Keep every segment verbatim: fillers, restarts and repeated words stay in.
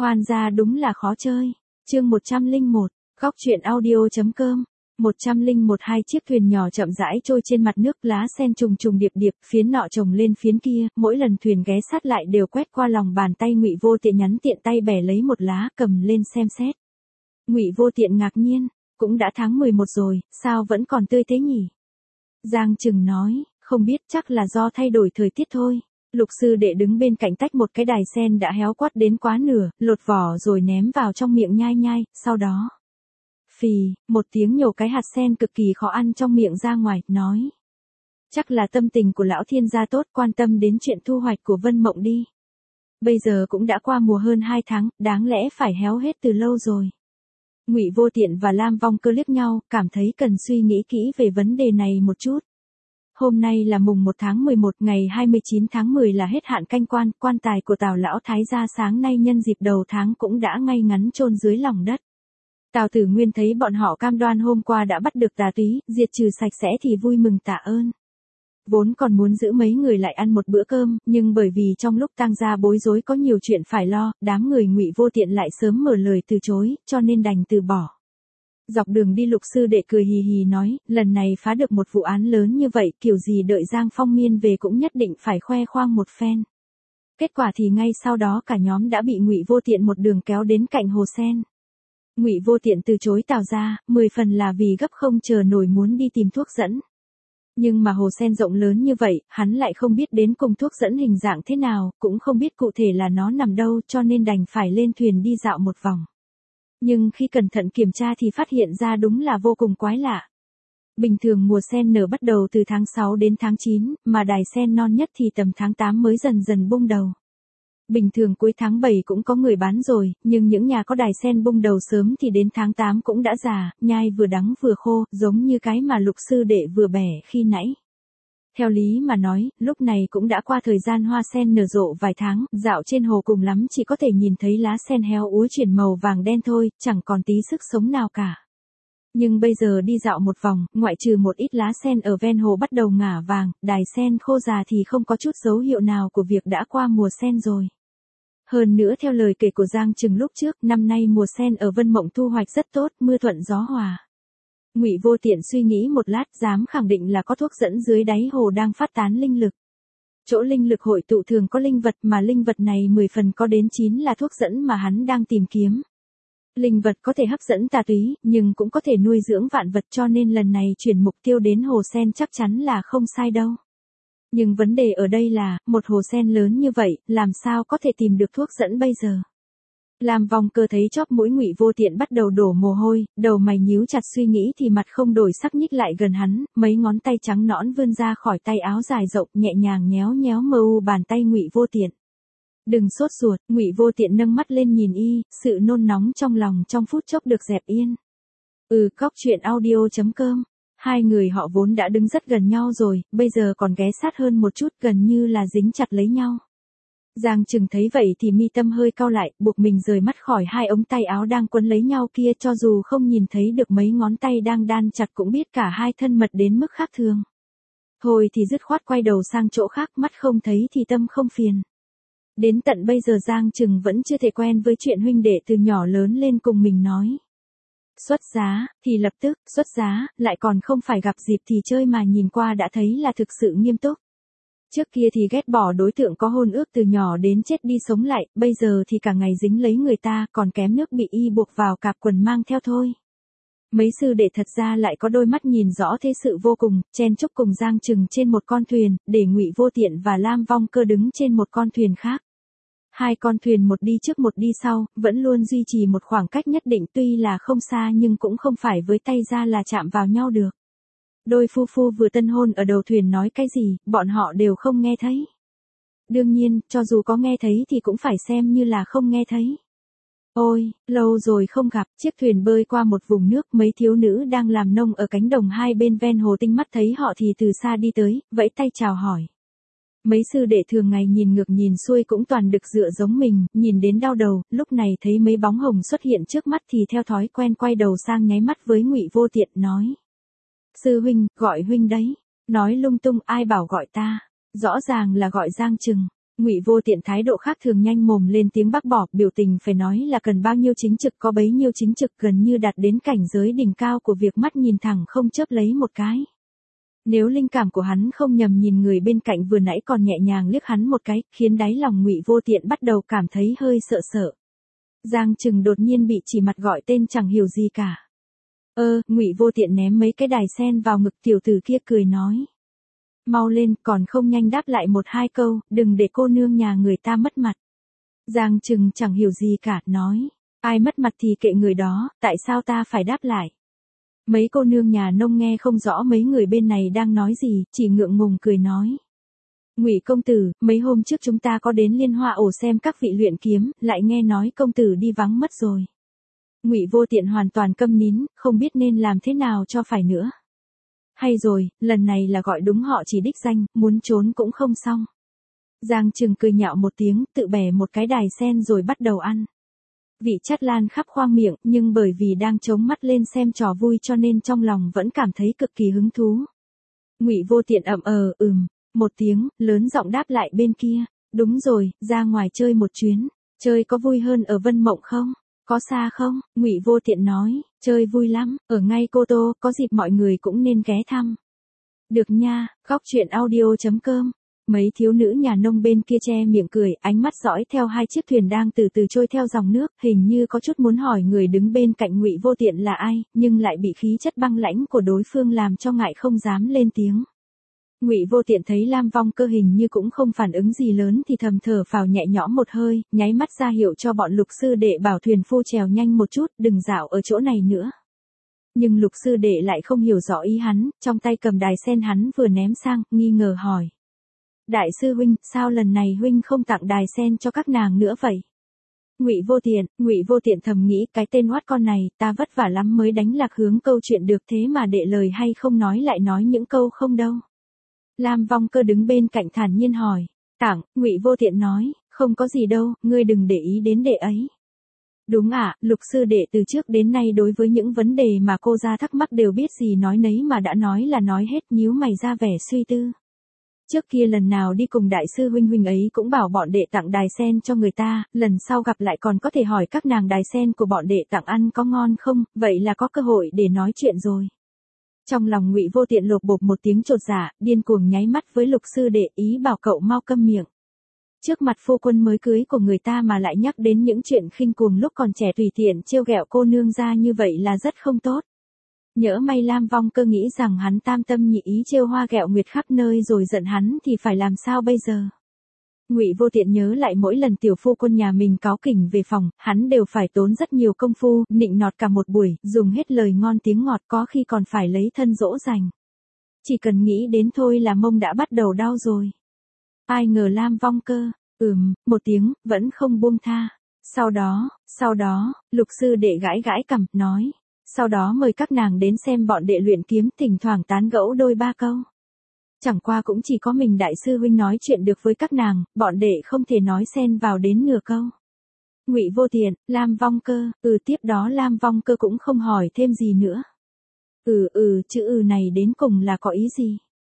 Khoan ra đúng là khó chơi. Chương một trăm lẻ một, góc truyện audio.com. một trăm lẻ một Hai chiếc thuyền nhỏ chậm rãi trôi trên mặt nước, lá sen trùng trùng điệp điệp, phiến nọ chồng lên phiến kia, mỗi lần thuyền ghé sát lại đều quét qua lòng bàn tay Ngụy Vô Tiện, nhắn tiện tay bẻ lấy một lá, cầm lên xem xét. Ngụy Vô Tiện ngạc nhiên, cũng đã tháng mười một rồi, sao vẫn còn tươi thế nhỉ? Giang Trừng nói, không biết, chắc là do thay đổi thời tiết thôi. Lục sư đệ đứng bên cạnh tách một cái đài sen đã héo quắt đến quá nửa, lột vỏ rồi ném vào trong miệng nhai nhai, sau đó phì, một tiếng nhổ cái hạt sen cực kỳ khó ăn trong miệng ra ngoài, nói. Chắc là tâm tình của lão thiên gia tốt, quan tâm đến chuyện thu hoạch của Vân Mộng đi. Bây giờ cũng đã qua mùa hơn hai tháng, đáng lẽ phải héo hết từ lâu rồi. Ngụy Vô Tiện và Lam Vong Cơ liếc nhau, cảm thấy cần suy nghĩ kỹ về vấn đề này một chút. Hôm nay là mùng một tháng mười một, ngày hai mươi chín tháng mười là hết hạn canh quan, quan tài của Tào lão thái gia sáng nay nhân dịp đầu tháng cũng đã ngay ngắn chôn dưới lòng đất. Tào Tử Nguyên thấy bọn họ cam đoan hôm qua đã bắt được tà túy, diệt trừ sạch sẽ thì vui mừng tạ ơn. Vốn còn muốn giữ mấy người lại ăn một bữa cơm, nhưng bởi vì trong lúc tang gia bối rối có nhiều chuyện phải lo, đám người Ngụy Vô Tiện lại sớm mở lời từ chối, cho nên đành từ bỏ. Dọc đường đi Lục sư đệ cười hì hì nói, lần này phá được một vụ án lớn như vậy, kiểu gì đợi Giang Phong Miên về cũng nhất định phải khoe khoang một phen. Kết quả thì ngay sau đó cả nhóm đã bị Ngụy Vô Tiện một đường kéo đến cạnh hồ sen. Ngụy Vô Tiện từ chối Tào gia, mười phần là vì gấp không chờ nổi muốn đi tìm thuốc dẫn. Nhưng mà hồ sen rộng lớn như vậy, hắn lại không biết đến cùng thuốc dẫn hình dạng thế nào, cũng không biết cụ thể là nó nằm đâu, cho nên đành phải lên thuyền đi dạo một vòng. Nhưng khi cẩn thận kiểm tra thì phát hiện ra đúng là vô cùng quái lạ. Bình thường mùa sen nở bắt đầu từ tháng sáu đến tháng chín, mà đài sen non nhất thì tầm tháng tám mới dần dần bung đầu. Bình thường cuối tháng bảy cũng có người bán rồi, nhưng những nhà có đài sen bung đầu sớm thì đến tháng tám cũng đã già, nhai vừa đắng vừa khô, giống như cái mà Lục sư đệ vừa bẻ khi nãy. Theo lý mà nói, lúc này cũng đã qua thời gian hoa sen nở rộ vài tháng, dạo trên hồ cùng lắm chỉ có thể nhìn thấy lá sen héo úa chuyển màu vàng đen thôi, chẳng còn tí sức sống nào cả. Nhưng bây giờ đi dạo một vòng, ngoại trừ một ít lá sen ở ven hồ bắt đầu ngả vàng, đài sen khô già thì không có chút dấu hiệu nào của việc đã qua mùa sen rồi. Hơn nữa theo lời kể của Giang Trừng lúc trước, năm nay mùa sen ở Vân Mộng thu hoạch rất tốt, mưa thuận gió hòa. Ngụy Vô Tiện suy nghĩ một lát, dám khẳng định là có thuốc dẫn dưới đáy hồ đang phát tán linh lực. Chỗ linh lực hội tụ thường có linh vật, mà linh vật này mười phần có đến chín là thuốc dẫn mà hắn đang tìm kiếm. Linh vật có thể hấp dẫn tà túy, nhưng cũng có thể nuôi dưỡng vạn vật, cho nên lần này chuyển mục tiêu đến hồ sen chắc chắn là không sai đâu. Nhưng vấn đề ở đây là, một hồ sen lớn như vậy, làm sao có thể tìm được thuốc dẫn bây giờ? Lam Vong Cơ thấy chóp mũi Ngụy Vô Tiện bắt đầu đổ mồ hôi, đầu mày nhíu chặt suy nghĩ thì mặt không đổi sắc nhích lại gần hắn, mấy ngón tay trắng nõn vươn ra khỏi tay áo dài rộng, nhẹ nhàng nhéo nhéo mờ u bàn tay Ngụy Vô Tiện. Đừng sốt ruột, Ngụy Vô Tiện nâng mắt lên nhìn y, sự nôn nóng trong lòng trong phút chốc được dẹp yên. Ừ, góc truyện audio.com. Hai người họ vốn đã đứng rất gần nhau rồi, bây giờ còn ghé sát hơn một chút, gần như là dính chặt lấy nhau. Giang Trừng thấy vậy thì mi tâm hơi cau lại, buộc mình rời mắt khỏi hai ống tay áo đang quấn lấy nhau kia, cho dù không nhìn thấy được mấy ngón tay đang đan chặt cũng biết cả hai thân mật đến mức khác thường. Thôi thì dứt khoát quay đầu sang chỗ khác, mắt không thấy thì tâm không phiền. Đến tận bây giờ Giang Trừng vẫn chưa thể quen với chuyện huynh đệ từ nhỏ lớn lên cùng mình nói. Xuất giá, thì lập tức, xuất giá, lại còn không phải gặp dịp thì chơi mà nhìn qua đã thấy là thực sự nghiêm túc. Trước kia thì ghét bỏ đối tượng có hôn ước từ nhỏ đến chết đi sống lại, bây giờ thì cả ngày dính lấy người ta, còn kém nước bị y buộc vào cạp quần mang theo thôi. Mấy sư đệ thật ra lại có đôi mắt nhìn rõ thế sự vô cùng, chen chúc cùng Giang Trừng trên một con thuyền, để Ngụy Vô Tiện và Lam Vong Cơ đứng trên một con thuyền khác. Hai con thuyền một đi trước một đi sau, vẫn luôn duy trì một khoảng cách nhất định, tuy là không xa nhưng cũng không phải với tay ra là chạm vào nhau được. Đôi phu phu vừa tân hôn ở đầu thuyền nói cái gì, bọn họ đều không nghe thấy. Đương nhiên, cho dù có nghe thấy thì cũng phải xem như là không nghe thấy. Ôi, lâu rồi không gặp, chiếc thuyền bơi qua một vùng nước, mấy thiếu nữ đang làm nông ở cánh đồng hai bên ven hồ tinh mắt thấy họ thì từ xa đi tới, vẫy tay chào hỏi. Mấy sư đệ thường ngày nhìn ngược nhìn xuôi cũng toàn đực dựa giống mình, nhìn đến đau đầu, lúc này thấy mấy bóng hồng xuất hiện trước mắt thì theo thói quen quay đầu sang nháy mắt với Ngụy Vô Tiện nói. Sư huynh, gọi huynh đấy. Nói lung tung, ai bảo gọi ta. Rõ ràng là gọi Giang Trừng. Ngụy Vô Tiện thái độ khác thường nhanh mồm lên tiếng bác bỏ, biểu tình phải nói là cần bao nhiêu chính trực có bấy nhiêu chính trực, gần như đạt đến cảnh giới đỉnh cao của việc mắt nhìn thẳng không chớp lấy một cái. Nếu linh cảm của hắn không nhầm, nhìn người bên cạnh vừa nãy còn nhẹ nhàng liếc hắn một cái, khiến đáy lòng Ngụy Vô Tiện bắt đầu cảm thấy hơi sợ sợ. Giang Trừng đột nhiên bị chỉ mặt gọi tên chẳng hiểu gì cả. Ơ, Ngụy Vô Tiện ném mấy cái đài sen vào ngực tiểu tử kia cười nói. Mau lên, còn không nhanh đáp lại một hai câu, đừng để cô nương nhà người ta mất mặt. Giang Trừng chẳng hiểu gì cả, nói. Ai mất mặt thì kệ người đó, tại sao ta phải đáp lại? Mấy cô nương nhà nông nghe không rõ mấy người bên này đang nói gì, chỉ ngượng ngùng cười nói. Ngụy công tử, mấy hôm trước chúng ta có đến Liên Hoa ổ xem các vị luyện kiếm, lại nghe nói công tử đi vắng mất rồi. Ngụy Vô Tiện hoàn toàn câm nín, không biết nên làm thế nào cho phải nữa. Hay rồi, lần này là gọi đúng họ chỉ đích danh, muốn trốn cũng không xong. Giang Trừng cười nhạo một tiếng, tự bẻ một cái đài sen rồi bắt đầu ăn. Vị chát lan khắp khoang miệng, nhưng bởi vì đang chống mắt lên xem trò vui cho nên trong lòng vẫn cảm thấy cực kỳ hứng thú. Ngụy Vô Tiện ậm ờ, ừm, một tiếng, lớn giọng đáp lại bên kia. Đúng rồi, ra ngoài chơi một chuyến. Chơi có vui hơn ở Vân Mộng không? Có xa không? Ngụy Vô Tiện nói, chơi vui lắm, ở ngay Cô Tô, có dịp mọi người cũng nên ghé thăm. Được nha, góc truyện audio chấm com. Mấy thiếu nữ nhà nông bên kia che miệng cười, ánh mắt dõi theo hai chiếc thuyền đang từ từ trôi theo dòng nước, hình như có chút muốn hỏi người đứng bên cạnh Ngụy Vô Tiện là ai, nhưng lại bị khí chất băng lãnh của đối phương làm cho ngại không dám lên tiếng. Ngụy Vô Tiện thấy Lam Vong Cơ hình như cũng không phản ứng gì lớn thì thầm thở phào nhẹ nhõm một hơi, nháy mắt ra hiệu cho bọn Lục sư đệ bảo thuyền phu chèo nhanh một chút, đừng dạo ở chỗ này nữa. Nhưng Lục sư đệ lại không hiểu rõ ý hắn, trong tay cầm đài sen hắn vừa ném sang, nghi ngờ hỏi. Đại sư huynh, sao lần này huynh không tặng đài sen cho các nàng nữa vậy? Ngụy Vô Tiện, Ngụy Vô Tiện thầm nghĩ, cái tên oát con này, ta vất vả lắm mới đánh lạc hướng câu chuyện được, thế mà đệ lời hay không nói lại nói những câu không đâu. Lam Vong Cơ đứng bên cạnh thản nhiên hỏi. Tặng, Ngụy Vô Tiện nói, không có gì đâu, ngươi đừng để ý đến đệ ấy. Đúng ạ, Lục sư đệ từ trước đến nay đối với những vấn đề mà cô ra thắc mắc đều biết gì nói nấy mà đã nói là nói hết, nhíu mày ra vẻ suy tư. Trước kia lần nào đi cùng đại sư huynh huynh ấy cũng bảo bọn đệ tặng đài sen cho người ta, lần sau gặp lại còn có thể hỏi các nàng đài sen của bọn đệ tặng ăn có ngon không, vậy là có cơ hội để nói chuyện rồi. Trong lòng Ngụy Vô Tiện lột bột một tiếng chột dạ, điên cuồng nháy mắt với Lục sư đệ, ý bảo cậu mau câm miệng. Trước mặt phu quân mới cưới của người ta mà lại nhắc đến những chuyện khinh cuồng lúc còn trẻ, tùy tiện trêu ghẹo cô nương ra như vậy là rất không tốt. Nhỡ may Lam Vong Cơ nghĩ rằng hắn tam tâm nhị ý trêu hoa ghẹo nguyệt khắp nơi rồi giận hắn thì phải làm sao bây giờ? Ngụy Vô Tiện nhớ lại mỗi lần tiểu phu quân nhà mình cáu kỉnh về phòng, hắn đều phải tốn rất nhiều công phu, nịnh nọt cả một buổi, dùng hết lời ngon tiếng ngọt, có khi còn phải lấy thân dỗ dành. Chỉ cần nghĩ đến thôi là mông đã bắt đầu đau rồi. Ai ngờ Lam Vong Cơ, ừm, một tiếng, vẫn không buông tha. Sau đó, sau đó, Lục sư đệ gãi gãi cằm, nói. Sau đó mời các nàng đến xem bọn đệ luyện kiếm, thỉnh thoảng tán gẫu đôi ba câu. Chẳng qua cũng chỉ có mình đại sư huynh nói chuyện được với các nàng, bọn đệ không thể nói xen vào đến nửa câu. Ngụy Vô Tiện, Lam Vong Cơ, ừ tiếp đó Lam Vong Cơ cũng không hỏi thêm gì nữa. Ừ ừ, chữ ừ này đến cùng là có ý gì?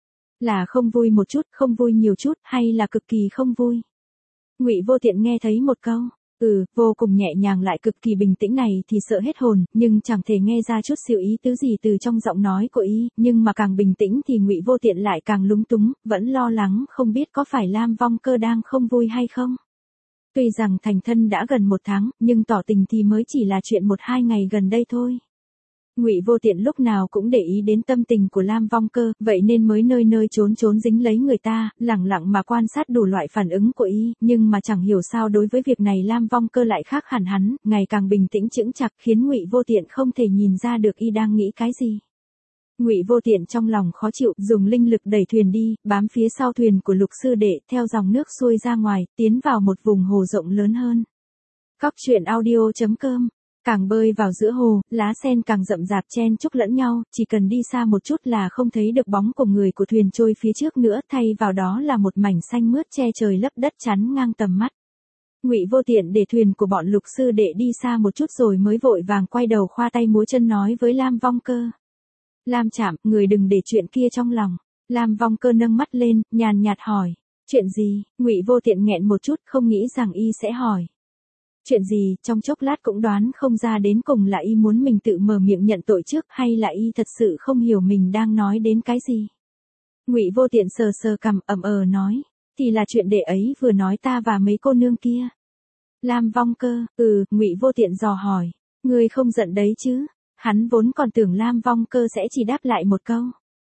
Là không vui một chút, không vui nhiều chút, hay là cực kỳ không vui? Ngụy Vô Tiện nghe thấy một câu, ừ, vô cùng nhẹ nhàng lại cực kỳ bình tĩnh này thì sợ hết hồn, nhưng chẳng thể nghe ra chút xíu ý tứ gì từ trong giọng nói của y, nhưng mà càng bình tĩnh thì Ngụy Vô Tiện lại càng lúng túng, vẫn lo lắng không biết có phải Lam Vong Cơ đang không vui hay không. Tuy rằng thành thân đã gần một tháng, nhưng tỏ tình thì mới chỉ là chuyện một hai ngày gần đây thôi. Ngụy Vô Tiện lúc nào cũng để ý đến tâm tình của Lam Vong Cơ, vậy nên mới nơi nơi trốn trốn dính lấy người ta, lẳng lặng mà quan sát đủ loại phản ứng của y, nhưng mà chẳng hiểu sao đối với việc này Lam Vong Cơ lại khác hẳn hắn, ngày càng bình tĩnh chững chạc, khiến Ngụy Vô Tiện không thể nhìn ra được y đang nghĩ cái gì. Ngụy Vô Tiện trong lòng khó chịu, dùng linh lực đẩy thuyền đi, bám phía sau thuyền của Lục sư đệ, theo dòng nước xuôi ra ngoài, tiến vào một vùng hồ rộng lớn hơn. Góc truyện audio chấm com. Càng bơi vào giữa hồ, lá sen càng rậm rạp chen chúc lẫn nhau, chỉ cần đi xa một chút là không thấy được bóng của người của thuyền trôi phía trước nữa, thay vào đó là một mảnh xanh mướt che trời lấp đất chắn ngang tầm mắt. Ngụy Vô Tiện để thuyền của bọn Lục sư đệ đi xa một chút rồi mới vội vàng quay đầu khoa tay múa chân nói với Lam Vong Cơ. Lam Trạm, người đừng để chuyện kia trong lòng. Lam Vong Cơ nâng mắt lên, nhàn nhạt hỏi. Chuyện gì? Ngụy Vô Tiện nghẹn một chút, không nghĩ rằng y sẽ hỏi. Chuyện gì? Trong chốc lát cũng đoán không ra đến cùng là y muốn mình tự mở miệng nhận tội trước hay là y thật sự không hiểu mình đang nói đến cái gì. Ngụy Vô Tiện sờ sờ cằm ậm ờ nói, thì là chuyện đệ ấy vừa nói ta và mấy cô nương kia. Lam Vong Cơ, ừ, Ngụy Vô Tiện dò hỏi, ngươi không giận đấy chứ? Hắn vốn còn tưởng Lam Vong Cơ sẽ chỉ đáp lại một câu.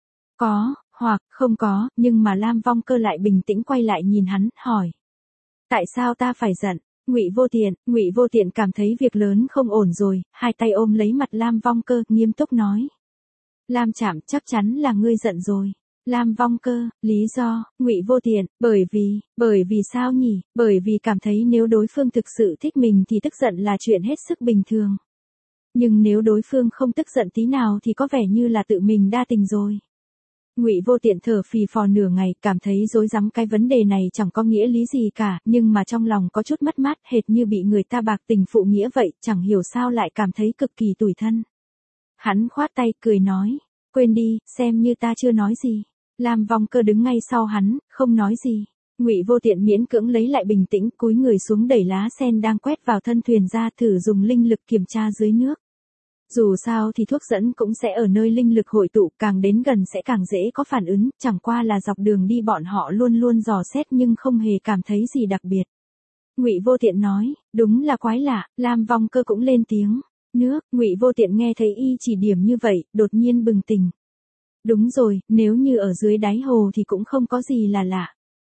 Có, hoặc không có, nhưng mà Lam Vong Cơ lại bình tĩnh quay lại nhìn hắn, hỏi. Tại sao ta phải giận? Ngụy Vô Tiện, Ngụy Vô Tiện cảm thấy việc lớn không ổn rồi, hai tay ôm lấy mặt Lam Vong Cơ, nghiêm túc nói. Lam Trạm, chắc chắn là ngươi giận rồi. Lam Vong Cơ, lý do, Ngụy Vô Tiện, bởi vì, bởi vì sao nhỉ? Bởi vì cảm thấy nếu đối phương thực sự thích mình thì tức giận là chuyện hết sức bình thường. Nhưng nếu đối phương không tức giận tí nào thì có vẻ như là tự mình đa tình rồi. Ngụy Vô Tiện thở phì phò nửa ngày, cảm thấy rối rắm, cái vấn đề này chẳng có nghĩa lý gì cả, nhưng mà trong lòng có chút mất mát, hệt như bị người ta bạc tình phụ nghĩa vậy, chẳng hiểu sao lại cảm thấy cực kỳ tủi thân. Hắn khoát tay, cười nói, quên đi, xem như ta chưa nói gì. Lam Vong Cơ đứng ngay sau hắn, không nói gì. Ngụy Vô Tiện miễn cưỡng lấy lại bình tĩnh, cúi người xuống đẩy lá sen đang quét vào thân thuyền ra, thử dùng linh lực kiểm tra dưới nước. Dù sao thì thuốc dẫn cũng sẽ ở nơi linh lực hội tụ, càng đến gần sẽ càng dễ có phản ứng, chẳng qua là dọc đường đi bọn họ luôn luôn dò xét nhưng không hề cảm thấy gì đặc biệt. Ngụy Vô Tiện nói, đúng là quái lạ. Lam Vong Cơ cũng lên tiếng. Nước, Ngụy Vô Tiện nghe thấy y chỉ điểm như vậy, đột nhiên bừng tỉnh. Đúng rồi, nếu như ở dưới đáy hồ thì cũng không có gì là lạ.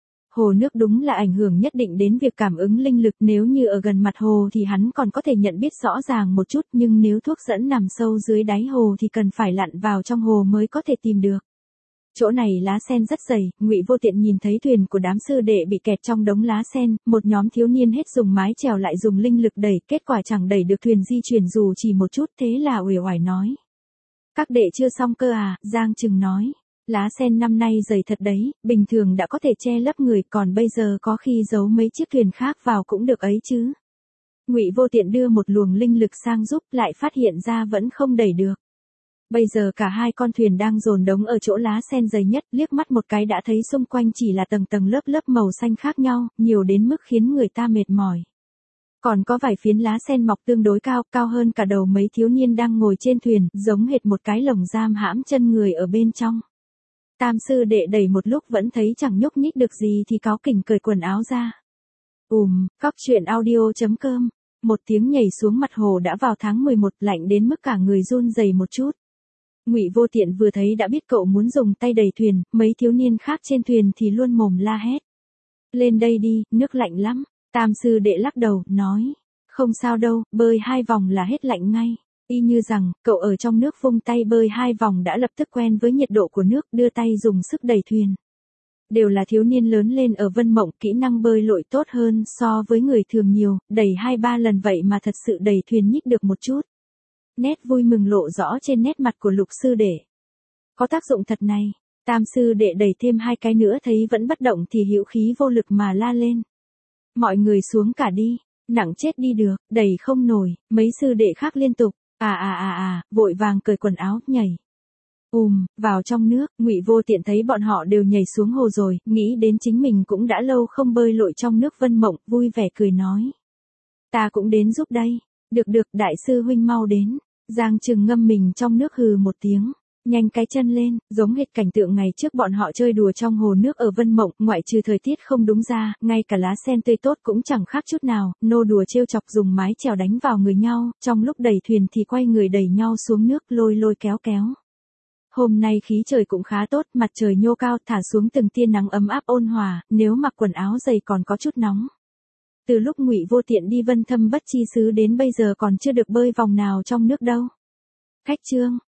Hồ nước đúng là ảnh hưởng nhất định đến việc cảm ứng linh lực, nếu như ở gần mặt hồ thì hắn còn có thể nhận biết rõ ràng một chút, nhưng nếu thuốc dẫn nằm sâu dưới đáy hồ thì cần phải lặn vào trong hồ mới có thể tìm được. Chỗ này lá sen rất dày, Ngụy Vô Tiện nhìn thấy thuyền của đám sư đệ bị kẹt trong đống lá sen, một nhóm thiếu niên hết dùng mái chèo lại dùng linh lực đẩy, kết quả chẳng đẩy được thuyền di chuyển dù chỉ một chút, thế là uể oải nói. Các đệ chưa xong cơ à, Giang Trừng nói. Lá sen năm nay dày thật đấy, bình thường đã có thể che lấp người, còn bây giờ có khi giấu mấy chiếc thuyền khác vào cũng được ấy chứ. Ngụy Vô Tiện đưa một luồng linh lực sang giúp, lại phát hiện ra vẫn không đẩy được. Bây giờ cả hai con thuyền đang dồn đống ở chỗ lá sen dày nhất, liếc mắt một cái đã thấy xung quanh chỉ là tầng tầng lớp lớp màu xanh khác nhau, nhiều đến mức khiến người ta mệt mỏi. Còn có vài phiến lá sen mọc tương đối cao, cao hơn cả đầu mấy thiếu niên đang ngồi trên thuyền, giống hệt một cái lồng giam hãm chân người ở bên trong. Tam sư đệ đẩy một lúc vẫn thấy chẳng nhúc nhích được gì thì cáu kỉnh cởi quần áo ra. Ùm, cóc truyện audio chấm com. Một tiếng nhảy xuống mặt hồ đã vào tháng mười một, lạnh đến mức cả người run rẩy một chút. Ngụy Vô Tiện vừa thấy đã biết cậu muốn dùng tay đẩy thuyền, mấy thiếu niên khác trên thuyền thì luôn mồm la hét. Lên đây đi, nước lạnh lắm. Tam sư đệ lắc đầu, nói. Không sao đâu, bơi hai vòng là hết lạnh ngay. Y như rằng, cậu ở trong nước vung tay bơi hai vòng đã lập tức quen với nhiệt độ của nước, đưa tay dùng sức đẩy thuyền. Đều là thiếu niên lớn lên ở Vân Mộng, kỹ năng bơi lội tốt hơn so với người thường nhiều, đẩy hai ba lần vậy mà thật sự đẩy thuyền nhích được một chút. Nét vui mừng lộ rõ trên nét mặt của Lục sư đệ. Có tác dụng thật này. Tam sư đệ đẩy thêm hai cái nữa thấy vẫn bất động thì hữu khí vô lực mà la lên. Mọi người xuống cả đi, nặng chết đi được, đẩy không nổi, mấy sư đệ khác liên tục. À à à à, vội vàng cởi quần áo, nhảy. Ùm, vào trong nước, Ngụy Vô Tiện thấy bọn họ đều nhảy xuống hồ rồi, nghĩ đến chính mình cũng đã lâu không bơi lội trong nước Vân Mộng, vui vẻ cười nói. Ta cũng đến giúp đây. Được được, đại sư huynh mau đến. Giang Trừng ngâm mình trong nước hừ một tiếng. Nhanh cái chân lên, giống hệt cảnh tượng ngày trước bọn họ chơi đùa trong hồ nước ở Vân Mộng, ngoại trừ thời tiết không đúng ra, ngay cả lá sen tươi tốt cũng chẳng khác chút nào, nô đùa trêu chọc dùng mái chèo đánh vào người nhau, trong lúc đẩy thuyền thì quay người đẩy nhau xuống nước, lôi lôi kéo kéo. Hôm nay khí trời cũng khá tốt, mặt trời nhô cao, thả xuống từng tia nắng ấm áp ôn hòa, nếu mặc quần áo dày còn có chút nóng. Từ lúc Ngụy Vô Tiện đi Vân Thâm Bất Chi Xứ đến bây giờ còn chưa được bơi vòng nào trong nước đâu. Khách trương,